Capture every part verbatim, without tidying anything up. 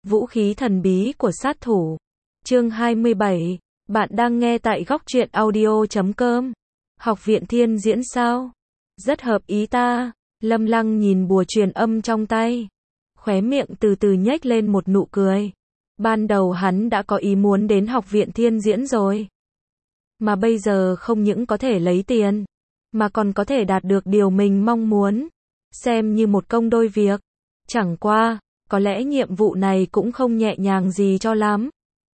Vũ khí thần bí của sát thủ. Chương hai mươi bảy. Bạn đang nghe tại góc truyện audio chấm com. Học viện thiên diễn sao? Rất hợp ý ta. Lâm Lăng nhìn bùa truyền âm trong tay. Khóe miệng từ từ nhếch lên một nụ cười. Ban đầu hắn đã có ý muốn đến học viện thiên diễn rồi. Mà bây giờ không những có thể lấy tiền, mà còn có thể đạt được điều mình mong muốn. Xem như một công đôi việc. Chẳng qua, có lẽ nhiệm vụ này cũng không nhẹ nhàng gì cho lắm.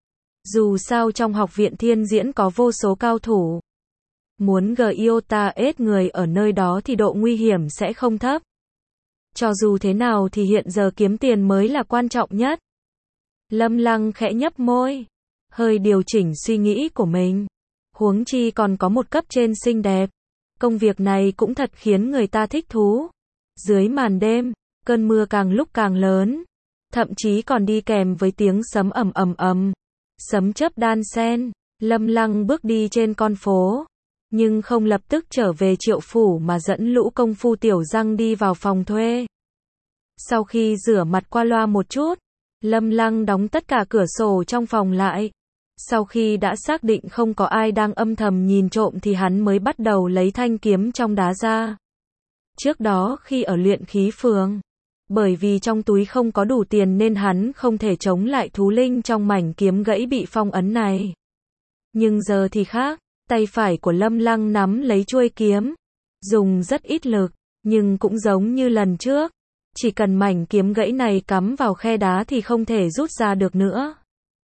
Dù sao trong học viện thiên diễn có vô số cao thủ. Muốn gờ iota ết người ở nơi đó thì độ nguy hiểm sẽ không thấp. Cho dù thế nào thì hiện giờ kiếm tiền mới là quan trọng nhất. Lâm Lăng khẽ nhấp môi, hơi điều chỉnh suy nghĩ của mình. Huống chi còn có một cấp trên xinh đẹp. Công việc này cũng thật khiến người ta thích thú. Dưới màn đêm, cơn mưa càng lúc càng lớn, thậm chí còn đi kèm với tiếng sấm ầm ầm ầm, sấm chớp đan xen. Lâm Lăng bước đi trên con phố, nhưng không lập tức trở về Triệu phủ mà dẫn lũ công phu tiểu răng đi vào phòng thuê. Sau khi rửa mặt qua loa một chút, Lâm Lăng đóng tất cả cửa sổ trong phòng lại. Sau khi đã xác định không có ai đang âm thầm nhìn trộm thì hắn mới bắt đầu lấy thanh kiếm trong đá ra. Trước đó khi ở luyện khí phường, bởi vì trong túi không có đủ tiền nên hắn không thể chống lại thú linh trong mảnh kiếm gãy bị phong ấn này. Nhưng giờ thì khác, tay phải của Lâm Lăng nắm lấy chuôi kiếm, dùng rất ít lực, nhưng cũng giống như lần trước, chỉ cần mảnh kiếm gãy này cắm vào khe đá thì không thể rút ra được nữa.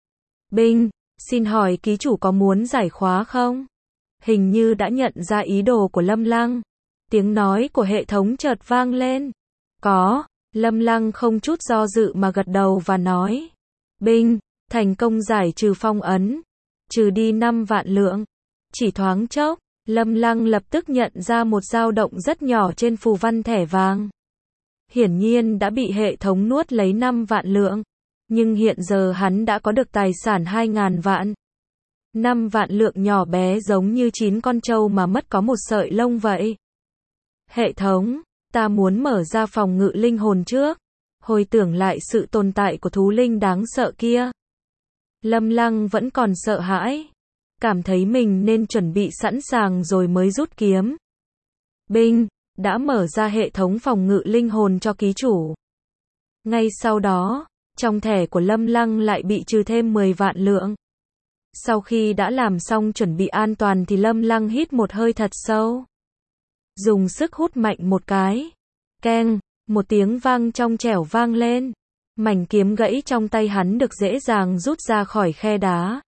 Binh, xin hỏi ký chủ có muốn giải khóa không? Hình như đã nhận ra ý đồ của Lâm Lăng. Tiếng nói của hệ thống chợt vang lên. Có, Lâm Lăng không chút do dự mà gật đầu và nói. Binh, thành công giải trừ phong ấn, trừ đi năm vạn lượng. Chỉ thoáng chốc, Lâm Lăng lập tức nhận ra một dao động rất nhỏ trên phù văn thẻ vàng. Hiển nhiên đã bị hệ thống nuốt lấy năm vạn lượng. Nhưng hiện giờ hắn đã có được tài sản hai ngàn vạn. năm vạn lượng nhỏ bé giống như chín con trâu mà mất có một sợi lông vậy. Hệ thống, ta muốn mở ra phòng ngự linh hồn trước. Hồi tưởng lại sự tồn tại của thú linh đáng sợ kia. Lâm Lăng vẫn còn sợ hãi. Cảm thấy mình nên chuẩn bị sẵn sàng rồi mới rút kiếm. Binh, đã mở ra hệ thống phòng ngự linh hồn cho ký chủ. Ngay sau đó, trong thẻ của Lâm Lăng lại bị trừ thêm mười vạn lượng. Sau khi đã làm xong chuẩn bị an toàn thì Lâm Lăng hít một hơi thật sâu. Dùng sức hút mạnh một cái. Keng, một tiếng vang trong trẻo vang lên. Mảnh kiếm gãy trong tay hắn được dễ dàng rút ra khỏi khe đá.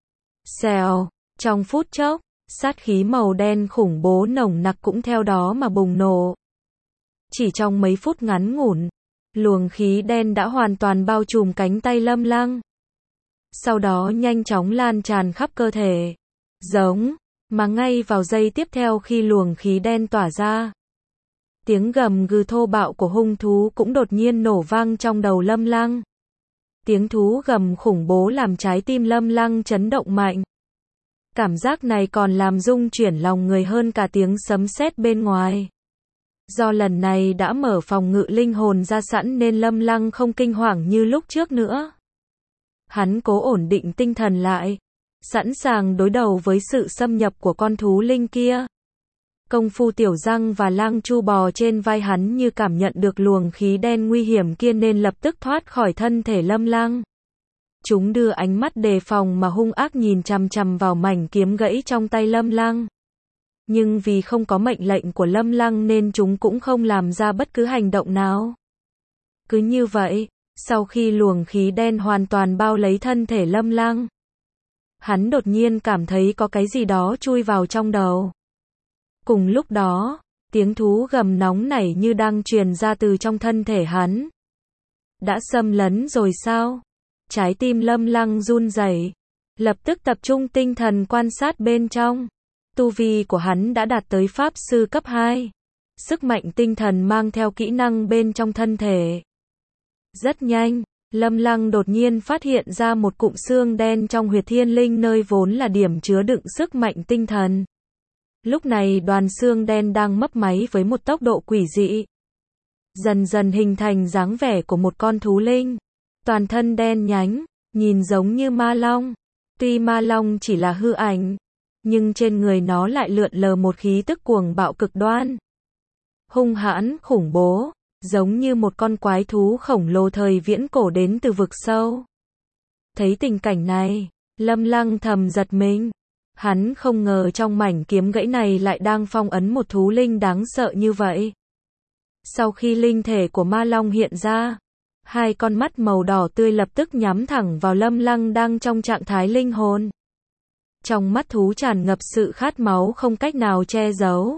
Xèo, trong phút chốc, sát khí màu đen khủng bố nồng nặc cũng theo đó mà bùng nổ. Chỉ trong mấy phút ngắn ngủn, luồng khí đen đã hoàn toàn bao trùm cánh tay Lâm Lăng. Sau đó nhanh chóng lan tràn khắp cơ thể. Giống, mà ngay vào giây tiếp theo khi luồng khí đen tỏa ra, tiếng gầm gừ thô bạo của hung thú cũng đột nhiên nổ vang trong đầu Lâm Lăng. Tiếng thú gầm khủng bố làm trái tim Lâm Lăng chấn động mạnh. Cảm giác này còn làm rung chuyển lòng người hơn cả tiếng sấm sét bên ngoài. Do lần này đã mở phòng ngự linh hồn ra sẵn nên Lâm Lăng không kinh hoàng như lúc trước nữa. Hắn cố ổn định tinh thần lại, sẵn sàng đối đầu với sự xâm nhập của con thú linh kia. Công phu tiểu răng và lang chu bò trên vai hắn như cảm nhận được luồng khí đen nguy hiểm kia nên lập tức thoát khỏi thân thể Lâm Lăng. Chúng đưa ánh mắt đề phòng mà hung ác nhìn chằm chằm vào mảnh kiếm gãy trong tay Lâm Lăng. Nhưng vì không có mệnh lệnh của Lâm Lăng nên chúng cũng không làm ra bất cứ hành động nào. Cứ như vậy, sau khi luồng khí đen hoàn toàn bao lấy thân thể Lâm Lăng, hắn đột nhiên cảm thấy có cái gì đó chui vào trong đầu. Cùng lúc đó, tiếng thú gầm nóng nảy như đang truyền ra từ trong thân thể hắn. Đã xâm lấn rồi sao? Trái tim Lâm Lăng run rẩy, lập tức tập trung tinh thần quan sát bên trong. Tu vi của hắn đã đạt tới pháp sư cấp hai. Sức mạnh tinh thần mang theo kỹ năng bên trong thân thể. Rất nhanh, Lâm Lăng đột nhiên phát hiện ra một cụm xương đen trong huyệt thiên linh nơi vốn là điểm chứa đựng sức mạnh tinh thần. Lúc này đoàn xương đen đang mấp máy với một tốc độ quỷ dị. Dần dần hình thành dáng vẻ của một con thú linh. toàn thân đen nhánh, nhìn giống như ma long. Tuy ma long chỉ là hư ảnh, nhưng trên người nó lại lượn lờ một khí tức cuồng bạo cực đoan. Hung hãn, khủng bố, giống như một con quái thú khổng lồ thời viễn cổ đến từ vực sâu. Thấy tình cảnh này, Lâm Lăng thầm giật mình. Hắn không ngờ trong mảnh kiếm gãy này lại đang phong ấn một thú linh đáng sợ như vậy. Sau khi linh thể của ma long hiện ra, hai con mắt màu đỏ tươi lập tức nhắm thẳng vào Lâm Lăng đang trong trạng thái linh hồn. Trong mắt thú tràn ngập sự khát máu không cách nào che giấu.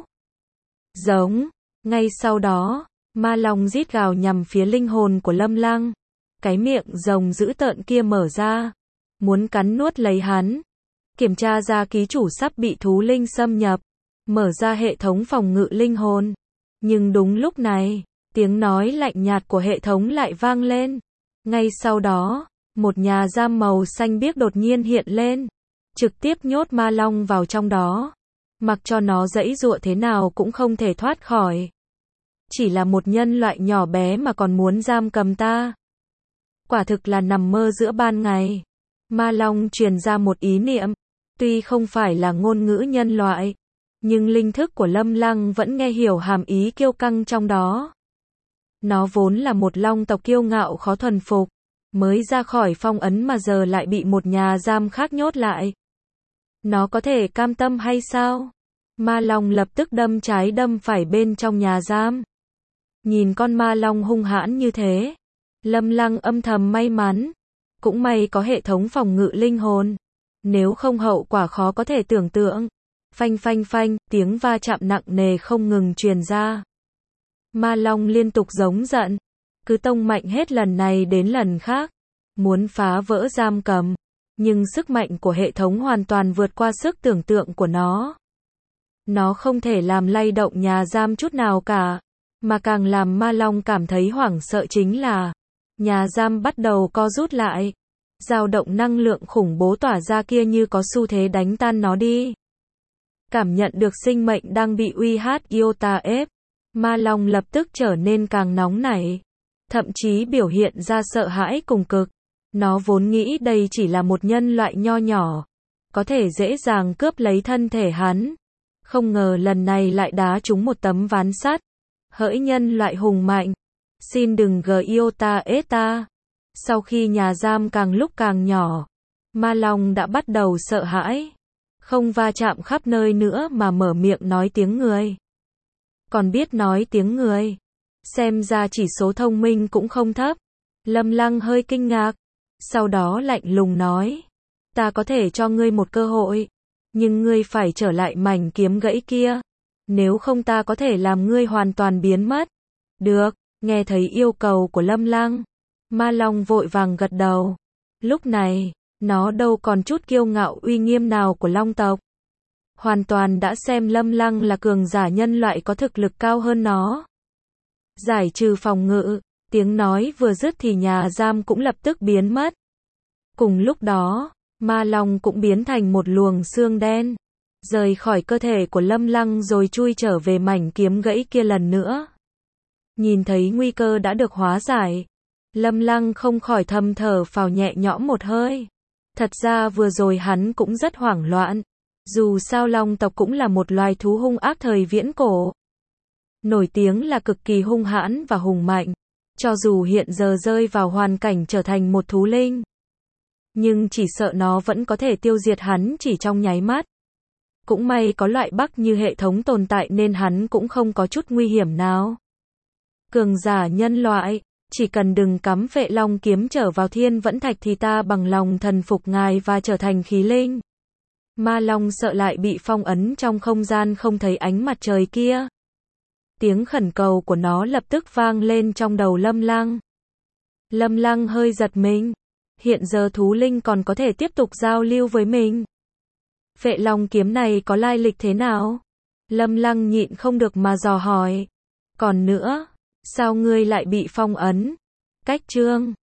Giống, ngay sau đó, ma long rít gào nhằm phía linh hồn của Lâm Lăng. Cái miệng rồng dữ tợn kia mở ra, muốn cắn nuốt lấy hắn. Kiểm tra ra ký chủ sắp bị thú linh xâm nhập, mở ra hệ thống phòng ngự linh hồn. Nhưng đúng lúc này, tiếng nói lạnh nhạt của hệ thống lại vang lên. Ngay sau đó, một nhà giam màu xanh biếc đột nhiên hiện lên, trực tiếp nhốt ma long vào trong đó. Mặc cho nó giãy giụa thế nào cũng không thể thoát khỏi. Chỉ là một nhân loại nhỏ bé mà còn muốn giam cầm ta. Quả thực là nằm mơ giữa ban ngày. Ma long truyền ra một ý niệm. Tuy không phải là ngôn ngữ nhân loại, nhưng linh thức của Lâm Lăng vẫn nghe hiểu hàm ý kiêu căng trong đó. Nó vốn là một long tộc kiêu ngạo khó thuần phục, mới ra khỏi phong ấn mà giờ lại bị một nhà giam khác nhốt lại. Nó có thể cam tâm hay sao? Ma long lập tức đâm trái đâm phải bên trong nhà giam. Nhìn con ma long hung hãn như thế, Lâm Lăng âm thầm may mắn. Cũng may có hệ thống phòng ngự linh hồn. Nếu không hậu quả khó có thể tưởng tượng. Phanh phanh phanh, tiếng va chạm nặng nề không ngừng truyền ra. Ma long liên tục giống giận, cứ tông mạnh hết lần này đến lần khác, muốn phá vỡ giam cầm. Nhưng sức mạnh của hệ thống hoàn toàn vượt qua sức tưởng tượng của nó. Nó không thể làm lay động nhà giam chút nào cả, mà càng làm ma long cảm thấy hoảng sợ chính là nhà giam bắt đầu co rút lại. Dao động năng lượng khủng bố tỏa ra kia như có xu thế đánh tan nó đi. Cảm nhận được sinh mệnh đang bị uy hiếp iota ép, ma long lập tức trở nên càng nóng nảy, thậm chí biểu hiện ra sợ hãi cùng cực. Nó vốn nghĩ đây chỉ là một nhân loại nho nhỏ, có thể dễ dàng cướp lấy thân thể hắn. Không ngờ lần này lại đá trúng một tấm ván sắt. Hỡi nhân loại hùng mạnh, xin đừng gờ iota ép ta. Sau khi nhà giam càng lúc càng nhỏ, ma long đã bắt đầu sợ hãi. Không va chạm khắp nơi nữa mà mở miệng nói tiếng người. Còn biết nói tiếng người. Xem ra chỉ số thông minh cũng không thấp. Lâm Lăng hơi kinh ngạc. Sau đó lạnh lùng nói. Ta có thể cho ngươi một cơ hội. Nhưng ngươi phải trở lại mảnh kiếm gãy kia. Nếu không ta có thể làm ngươi hoàn toàn biến mất. Được, nghe thấy yêu cầu của Lâm Lăng. Ma long vội vàng gật đầu. Lúc này, nó đâu còn chút kiêu ngạo uy nghiêm nào của long tộc. Hoàn toàn đã xem Lâm Lăng là cường giả nhân loại có thực lực cao hơn nó. Giải trừ phòng ngự, tiếng nói vừa dứt thì nhà giam cũng lập tức biến mất. Cùng lúc đó, ma long cũng biến thành một luồng xương đen, rời khỏi cơ thể của Lâm Lăng rồi chui trở về mảnh kiếm gãy kia lần nữa. Nhìn thấy nguy cơ đã được hóa giải, Lâm Lăng không khỏi thầm thở phào nhẹ nhõm một hơi. Thật ra vừa rồi hắn cũng rất hoảng loạn. Dù sao long tộc cũng là một loài thú hung ác thời viễn cổ. Nổi tiếng là cực kỳ hung hãn và hùng mạnh. Cho dù hiện giờ rơi vào hoàn cảnh trở thành một thú linh, nhưng chỉ sợ nó vẫn có thể tiêu diệt hắn chỉ trong nháy mắt. Cũng may có loại bắc như hệ thống tồn tại nên hắn cũng không có chút nguy hiểm nào. Cường giả nhân loại, chỉ cần đừng cắm Vệ Long kiếm trở vào thiên vẫn thạch thì ta bằng lòng thần phục ngài và trở thành khí linh. Ma long sợ lại bị phong ấn trong không gian không thấy ánh mặt trời kia. Tiếng khẩn cầu của nó lập tức vang lên trong đầu Lâm Lăng. Lâm Lăng hơi giật mình. Hiện giờ thú linh còn có thể tiếp tục giao lưu với mình. Vệ Long kiếm này có lai lịch thế nào? Lâm Lăng nhịn không được mà dò hỏi. Còn nữa, sao ngươi lại bị phong ấn? Cách chương